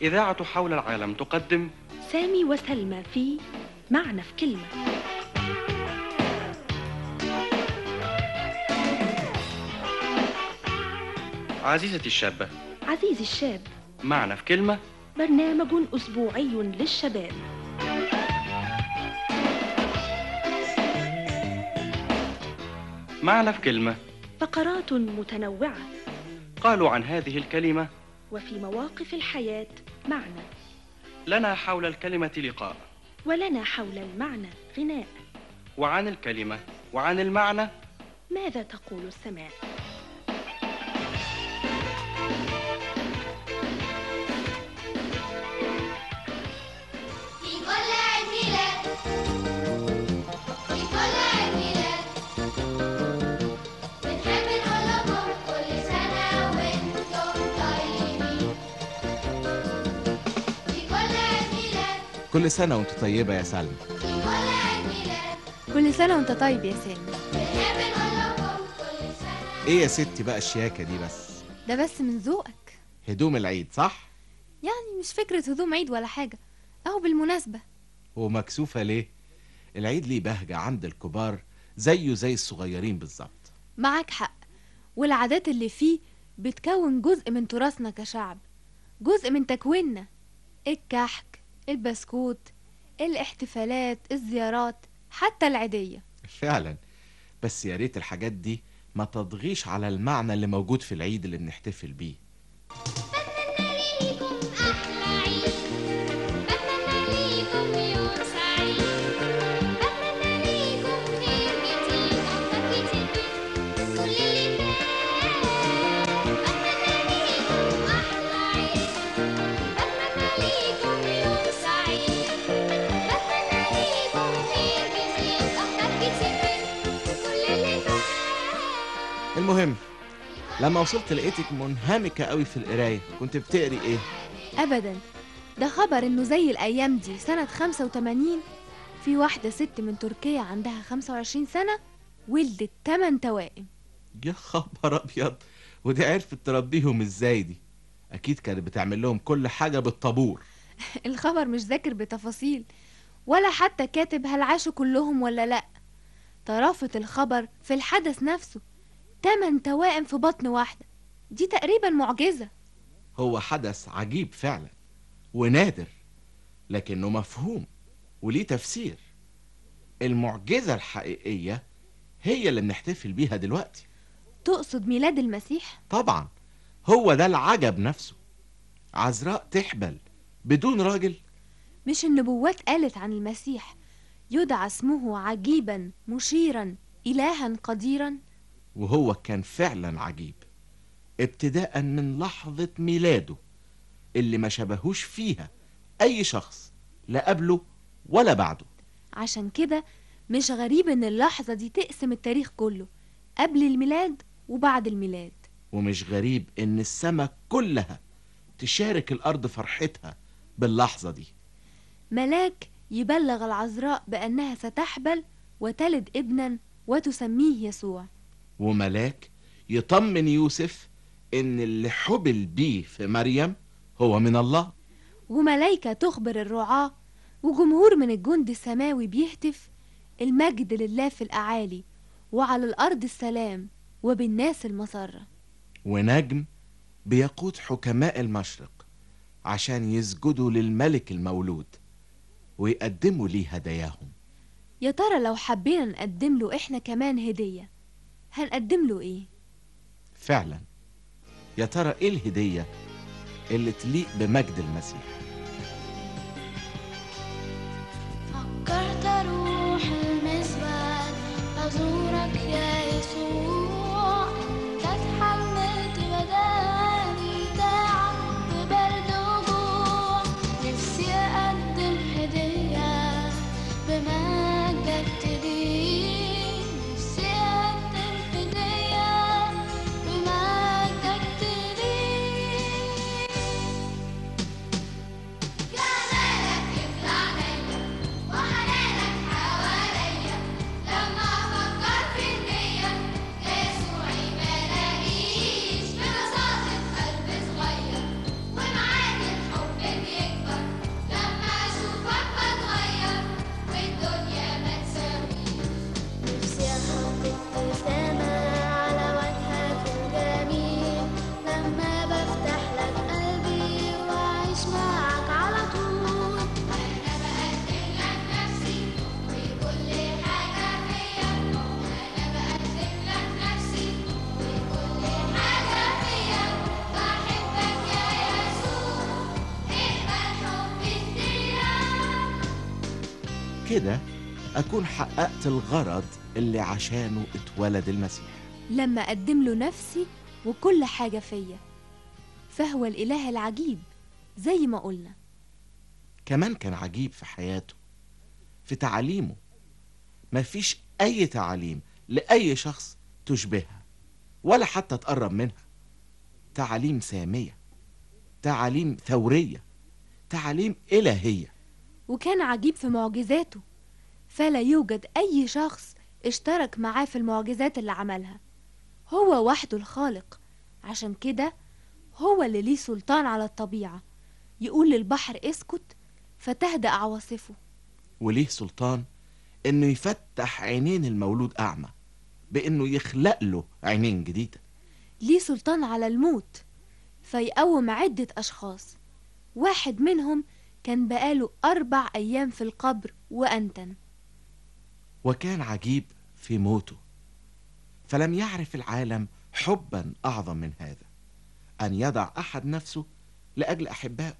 إذاعة حول العالم تقدم سامي وسلمى في معنى في كلمة. عزيزتي الشابة، عزيزي الشاب، معنى في كلمة، برنامج أسبوعي للشباب. معنى في كلمة، فقرات متنوعة، قالوا عن هذه الكلمة وفي مواقف الحياة معنى، لنا حول الكلمة لقاء، ولنا حول المعنى غناء، وعن الكلمة وعن المعنى ماذا تقول السماء؟ كل سنة وانت طيبة يا سلمى. كل سنة وانت طيب يا سامي. ايه يا ستي بقى الشياكة دي بس؟ ده بس من ذوقك. هدوم العيد صح؟ يعني مش فكرة هدوم عيد ولا حاجة، اهو بالمناسبة. ومكسوفة ليه؟ العيد ليه بهجة عند الكبار زيه زي الصغيرين بالظبط. معاك حق، والعادات اللي فيه بتكون جزء من تراثنا كشعب، جزء من تكويننا. الكحك، البسكوت، الاحتفالات، الزيارات، حتى العيدية. فعلا، بس يا ريت الحاجات دي ما تضغيش على المعنى اللي موجود في العيد اللي بنحتفل بيه. المهم، لما وصلت لقيتك منهمكة قوي في القراية. كنت بتقري ايه؟ ابدا، ده خبر انه زي الايام دي سنة 85 في واحدة ست من تركيا عندها 25 سنة ولدت 8 توائم. يا خبر ابيض، ودي عرفت تربيهم ازاي دي؟ اكيد كانت بتعمل لهم كل حاجة بالطابور. الخبر مش ذاكر بتفاصيل، ولا حتى كاتب هل عاشوا كلهم ولا لا. طرافة الخبر في الحدث نفسه، 8 توائم في بطن واحدة، دي تقريبا معجزة. هو حدث عجيب فعلا ونادر، لكنه مفهوم وليه تفسير. المعجزة الحقيقية هي اللي بنحتفل بيها دلوقتي. تقصد ميلاد المسيح؟ طبعا، هو ده العجب نفسه. عذراء تحبل بدون راجل. مش النبوات قالت عن المسيح يدعى اسمه عجيبا مشيرا إلها قديرا؟ وهو كان فعلا عجيب، ابتداء من لحظة ميلاده اللي ما شبهوش فيها أي شخص، لا قبله ولا بعده. عشان كده مش غريب إن اللحظة دي تقسم التاريخ كله، قبل الميلاد وبعد الميلاد. ومش غريب إن السماء كلها تشارك الأرض فرحتها باللحظة دي. ملاك يبلغ العذراء بأنها ستحبل وتلد ابنا وتسميه يسوع، وملاك يطمن يوسف إن اللي حبل بيه في مريم هو من الله، وملايكة تخبر الرعاة، وجمهور من الجند السماوي بيهتف المجد لله في الأعالي، وعلى الأرض السلام، وبالناس المسرة. ونجم بيقود حكماء المشرق عشان يسجدوا للملك المولود ويقدموا ليه هداياهم. يا ترى لو حبينا نقدم له إحنا كمان هدية، هنقدم له إيه؟ فعلا، يا ترى إيه الهدية اللي تليق بمجد المسيح؟ فكرت أروح المسبح أزورك يا يسوع، تتحملت بداني تعب وبرد وجوع، نفسي أقدم هدية بمجدك تليق، نفسي أقدم هدية بمجدك تليق. وبكده أكون حققت الغرض اللي عشانه اتولد المسيح. لما أقدم له نفسي وكل حاجة فيا، فهو الإله العجيب زي ما قلنا. كمان كان عجيب في حياته، في تعاليمه. مفيش أي تعاليم لأي شخص تشبهها ولا حتى تقرب منها. تعاليم سامية، تعاليم ثورية، تعاليم إلهية. وكان عجيب في معجزاته، فلا يوجد أي شخص اشترك معاه في المعجزات اللي عملها. هو وحده الخالق، عشان كده هو اللي ليه سلطان على الطبيعة، يقول للبحر اسكت فتهدأ عواصفه. وليه سلطان إنه يفتح عينين المولود أعمى بإنه يخلق له عينين جديدة. ليه سلطان على الموت فيقوم عدة أشخاص، واحد منهم كان بقاله 4 أيام في القبر وأنتن. وكان عجيب في موته، فلم يعرف العالم حبا أعظم من هذا، أن يضع أحد نفسه لأجل أحبائه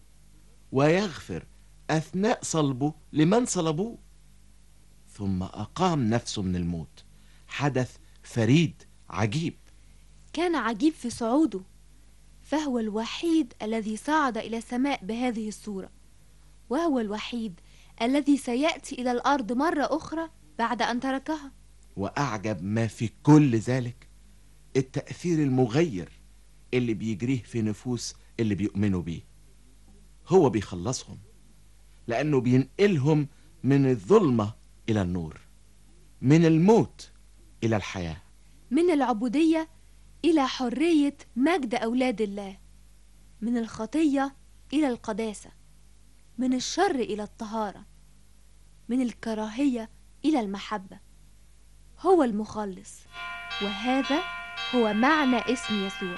ويغفر أثناء صلبه لمن صلبوه، ثم أقام نفسه من الموت. حدث فريد عجيب. كان عجيب في صعوده، فهو الوحيد الذي صعد إلى السماء بهذه الصورة، وهو الوحيد الذي سيأتي إلى الأرض مرة أخرى بعد أن تركها. وأعجب ما في كل ذلك التأثير المغير اللي بيجريه في نفوس اللي بيؤمنوا بيه. هو بيخلصهم، لأنه بينقلهم من الظلمة إلى النور، من الموت إلى الحياة، من العبودية إلى حرية مجد أولاد الله، من الخطية إلى القداسة، من الشر إلى الطهارة، من الكراهية إلى المحبة. هو المخلص، وهذا هو معنى اسم يسوع.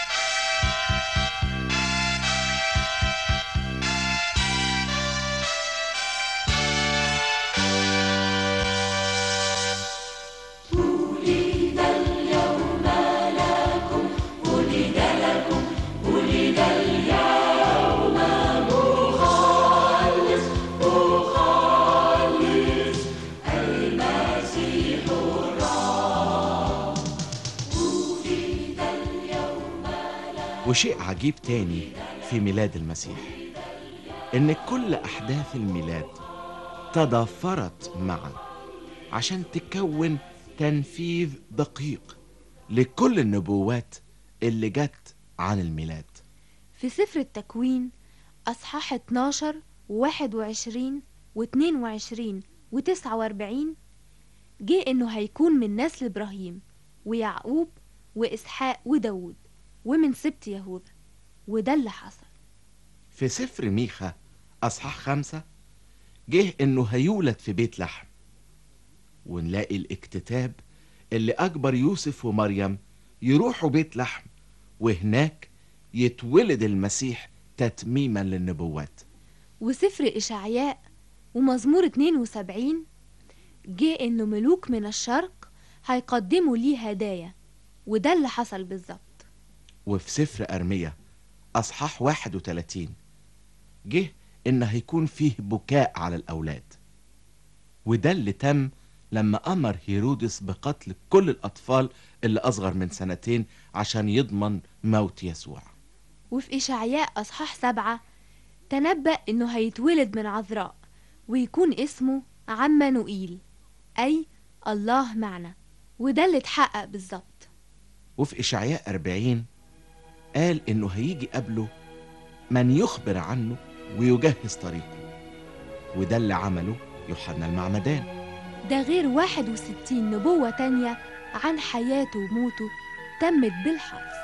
وشيء عجيب تاني في ميلاد المسيح، إن كل أحداث الميلاد تضافرت معا عشان تكون تنفيذ دقيق لكل النبوات اللي جت عن الميلاد. في سفر التكوين أصحاح 12 و21 و22 و49 جه إنه هيكون من نسل إبراهيم ويعقوب وإسحاق وداود ومن سبط يهوذا، وده اللي حصل. في سفر ميخا أصحاح 5 جه إنه هيولد في بيت لحم، ونلاقي الاكتتاب اللي أجبر يوسف ومريم يروحوا بيت لحم، وهناك يتولد المسيح تتميما للنبوات. وسفر إشعياء ومزمور 72 جه إنه ملوك من الشرق هيقدموا ليه هدايا، وده اللي حصل بالظبط. وفي سفر أرميا أصحاح 31 جه إن هيكون فيه بكاء على الأولاد، وده اللي تم لما أمر هيرودس بقتل كل الأطفال اللي أصغر من 2 سنين عشان يضمن موت يسوع. وفي إشعياء أصحاح 7 تنبأ إنه هيتولد من عذراء ويكون اسمه عمانوئيل، أي الله معنا، وده اللي اتحقق بالظبط. وفي إشعياء 40 قال إنه هيجي قبله من يخبر عنه ويجهز طريقه، وده اللي عمله يوحنا المعمدان. ده غير 61 نبوة تانية عن حياته وموته تمت بالحرف.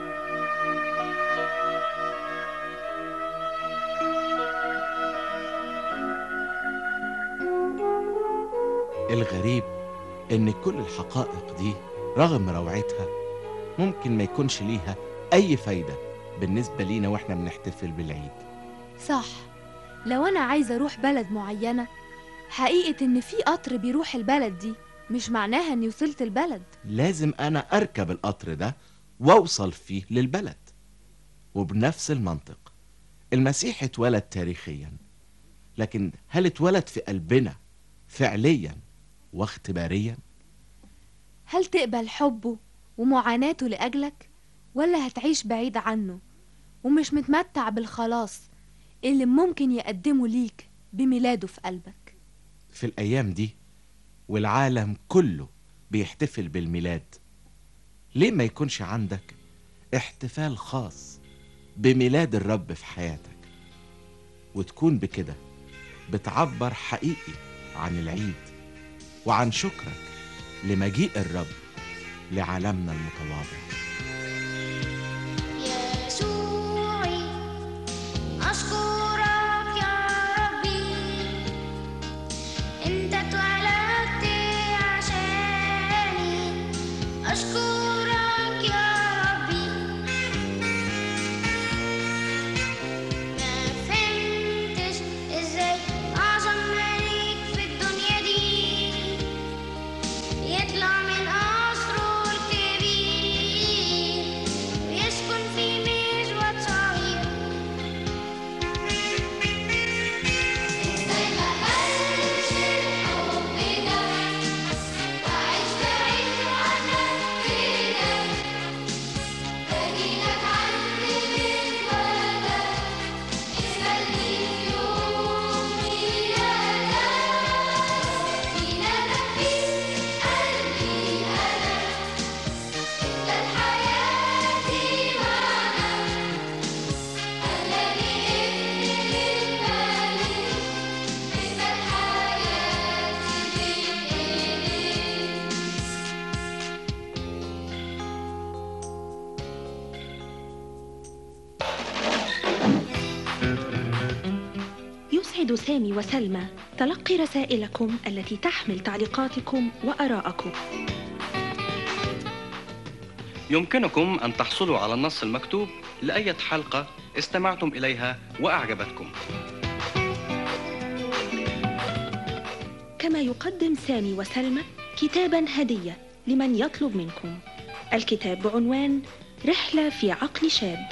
الغريب إن كل الحقائق دي رغم روعتها ممكن ما يكونش ليها أي فايدة بالنسبة لينا وإحنا بنحتفل بالعيد. صح، لو أنا عايزة أروح بلد معينة، حقيقة إن في قطر بيروح البلد دي مش معناها إني وصلت البلد. لازم أنا أركب القطر ده وأوصل فيه للبلد. وبنفس المنطق المسيح اتولد تاريخيا لكن هل اتولد في قلبنا فعليا واختباريا؟ هل تقبل حبه ومعاناته لأجلك، ولا هتعيش بعيد عنه ومش متمتع بالخلاص اللي ممكن يقدمه ليك بميلاده في قلبك؟ في الأيام دي والعالم كله بيحتفل بالميلاد، ليه ما يكونش عندك احتفال خاص بميلاد الرب في حياتك، وتكون بكده بتعبر حقيقي عن العيد وعن شكرك لمجيء الرب لعالمنا المتواضع. يسوعي أشكرك يا ربي، أنت اتولدت عشاني. أشكرك يا ربي، ما فهمتش إزاي أعظم ملك في الدنيا دي يطلع من قصره الكبير ويسكن في مزود صغير. ازاي ما قالش الحب ده وعيش بعيد عنك كده، باجيلك عند الولد اسألني في يوم ميلادك، ميلادك في قلبي أنا، انت لحياتي معنى، خلاني ابن للملك، مثل حياتي بين ايديك. يسعد سامي وسلمى تلقي رسائلكم التي تحمل تعليقاتكم وآراءكم. يمكنكم أن تحصلوا على النص المكتوب لأية حلقة استمعتم إليها وأعجبتكم. كما يقدم سامي وسلمى كتابا هدية لمن يطلب منكم. الكتاب بعنوان رحلة في عقل شاب.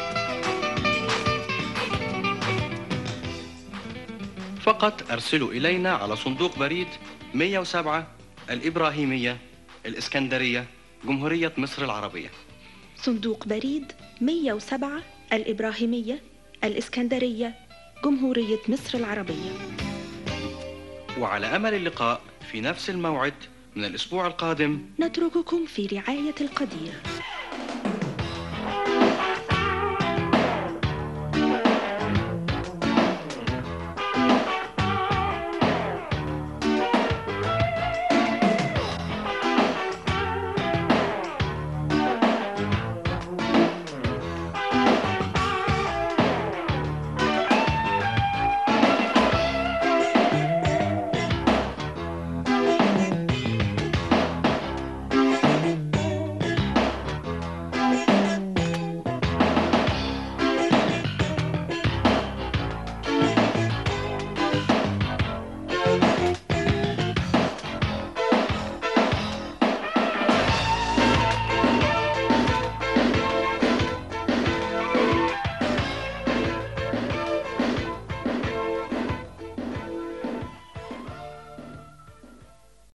فقط أرسلوا إلينا على صندوق بريد 107 الإبراهيمية، الإسكندرية، جمهورية مصر العربية. صندوق بريد 107 الإبراهيمية، الإسكندرية، جمهورية مصر العربية. وعلى أمل اللقاء في نفس الموعد من الأسبوع القادم. نترككم في رعاية القدير.